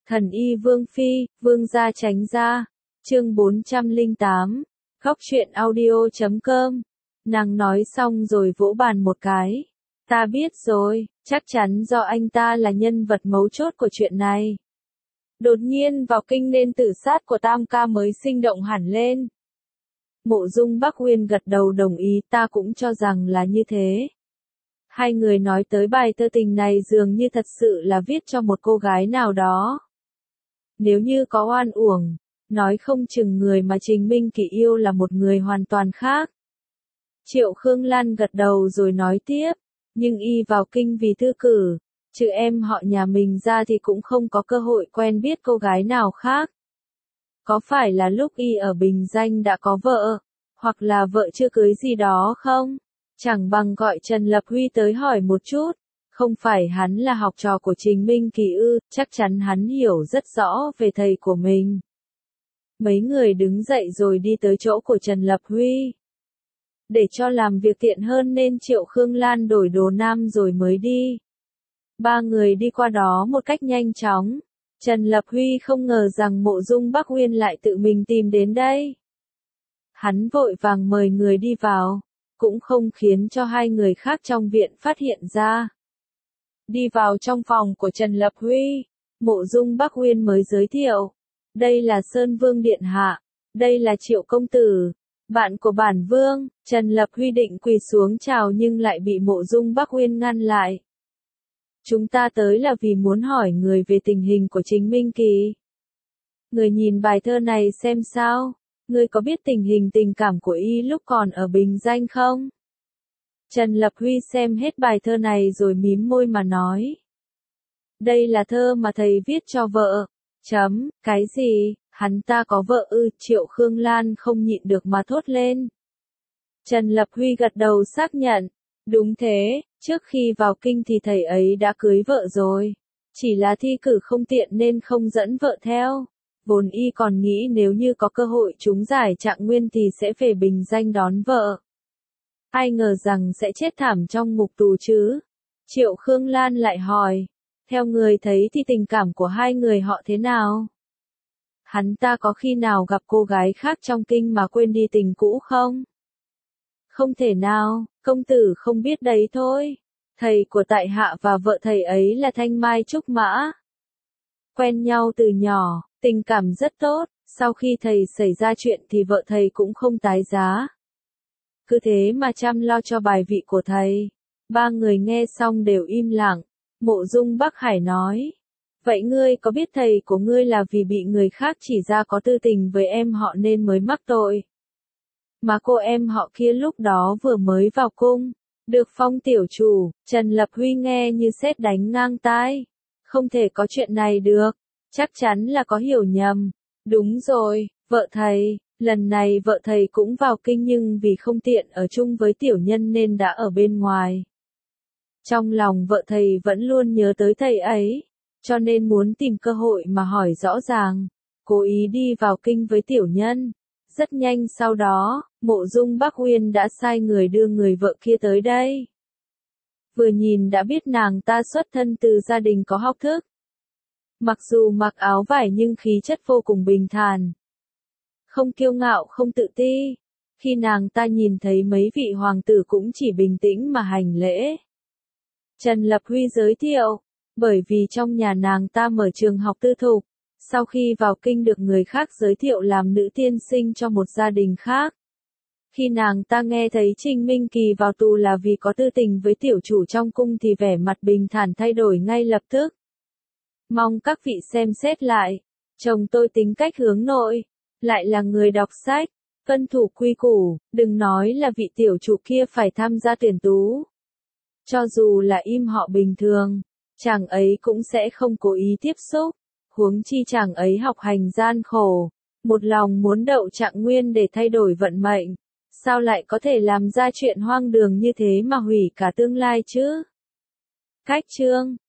Thần y Vương Phi, Vương gia tránh ra. Chương 408. Góc truyện audio.com. Nàng nói xong rồi vỗ bàn một cái. Ta biết rồi, chắc chắn do anh ta là nhân vật mấu chốt của chuyện này. Đột nhiên vào kinh nên tử sát của Tam ca mới sinh động hẳn lên. Mộ Dung Bắc Uyên gật đầu đồng ý, ta cũng cho rằng là như thế. Hai người nói tới bài thơ tình này dường như thật sự là viết cho một cô gái nào đó. Nếu như có oan uổng, nói không chừng người mà Trình Minh Kỳ yêu là một người hoàn toàn khác. Triệu Khương Lan gật đầu rồi nói tiếp, nhưng y vào kinh vì thư cử, trừ em họ nhà mình ra thì cũng không có cơ hội quen biết cô gái nào khác. Có phải là lúc y ở Bình Danh đã có vợ, hoặc là vợ chưa cưới gì đó không? Chẳng bằng gọi Trần Lập Huy tới hỏi một chút. Không phải hắn là học trò của Trình Minh Kỳ ư, chắc chắn hắn hiểu rất rõ về thầy của mình. Mấy người đứng dậy rồi đi tới chỗ của Trần Lập Huy. Để cho làm việc tiện hơn nên Triệu Khương Lan đổi đồ nam rồi mới đi. Ba người đi qua đó một cách nhanh chóng. Trần Lập Huy không ngờ rằng Mộ Dung Bắc Uyên lại tự mình tìm đến đây. Hắn vội vàng mời người đi vào, cũng không khiến cho hai người khác trong viện phát hiện ra. Đi vào trong phòng của Trần Lập Huy, Mộ Dung Bắc Uyên mới giới thiệu. Đây là Sơn Vương Điện Hạ, đây là Triệu Công Tử, bạn của bản Vương. Trần Lập Huy định quỳ xuống chào nhưng lại bị Mộ Dung Bắc Uyên ngăn lại. Chúng ta tới là vì muốn hỏi người về tình hình của Trình Minh Kỳ. Người nhìn bài thơ này xem sao, người có biết tình hình tình cảm của y lúc còn ở Bình Danh không? Trần Lập Huy xem hết bài thơ này rồi mím môi mà nói. Đây là thơ mà thầy viết cho vợ. Cái gì, hắn ta có vợ ư? Triệu Khương Lan không nhịn được mà thốt lên. Trần Lập Huy gật đầu xác nhận. Đúng thế, trước khi vào kinh thì thầy ấy đã cưới vợ rồi. Chỉ là thi cử không tiện nên không dẫn vợ theo. Vốn y còn nghĩ nếu như có cơ hội trúng giải Trạng Nguyên thì sẽ về Bình Danh đón vợ. Ai ngờ rằng sẽ chết thảm trong ngục tù chứ? Triệu Khương Lan lại hỏi. Theo người thấy thì tình cảm của hai người họ thế nào? Hắn ta có khi nào gặp cô gái khác trong kinh mà quên đi tình cũ không? Không thể nào, công tử không biết đấy thôi. Thầy của tại hạ và vợ thầy ấy là Thanh Mai Trúc Mã. Quen nhau từ nhỏ, tình cảm rất tốt, sau khi thầy xảy ra chuyện thì vợ thầy cũng không tái giá. Cứ thế mà chăm lo cho bài vị của thầy. Ba người nghe xong đều im lặng. Mộ Dung Bắc Hải nói. Vậy ngươi có biết thầy của ngươi là vì bị người khác chỉ ra có tư tình với em họ nên mới mắc tội? Mà cô em họ kia lúc đó vừa mới vào cung, được phong tiểu chủ. Trần Lập Huy nghe như sét đánh ngang tai. Không thể có chuyện này được. Chắc chắn là có hiểu nhầm. Đúng rồi, vợ thầy. Lần này vợ thầy cũng vào kinh nhưng vì không tiện ở chung với tiểu nhân nên đã ở bên ngoài. Trong lòng vợ thầy vẫn luôn nhớ tới thầy ấy, cho nên muốn tìm cơ hội mà hỏi rõ ràng, cố ý đi vào kinh với tiểu nhân. Rất nhanh sau đó, Mộ Dung Bắc Uyên đã sai người đưa người vợ kia tới đây. Vừa nhìn đã biết nàng ta xuất thân từ gia đình có học thức. Mặc dù mặc áo vải nhưng khí chất vô cùng bình thản. Không kiêu ngạo không tự ti. Khi nàng ta nhìn thấy mấy vị hoàng tử cũng chỉ bình tĩnh mà hành lễ. Trần Lập Huy giới thiệu, bởi vì trong nhà nàng ta mở trường học tư thục, sau khi vào kinh được người khác giới thiệu làm nữ tiên sinh cho một gia đình khác. Khi nàng ta nghe thấy Trình Minh Kỳ vào tù là vì có tư tình với tiểu chủ trong cung thì vẻ mặt bình thản thay đổi ngay lập tức. Mong các vị xem xét lại, chồng tôi tính cách hướng nội, lại là người đọc sách, tuân thủ quy củ, đừng nói là vị tiểu chủ kia phải tham gia tuyển tú. Cho dù là im họ bình thường, chàng ấy cũng sẽ không cố ý tiếp xúc, huống chi chàng ấy học hành gian khổ, một lòng muốn đậu Trạng Nguyên để thay đổi vận mệnh, sao lại có thể làm ra chuyện hoang đường như thế mà hủy cả tương lai chứ? Cách chương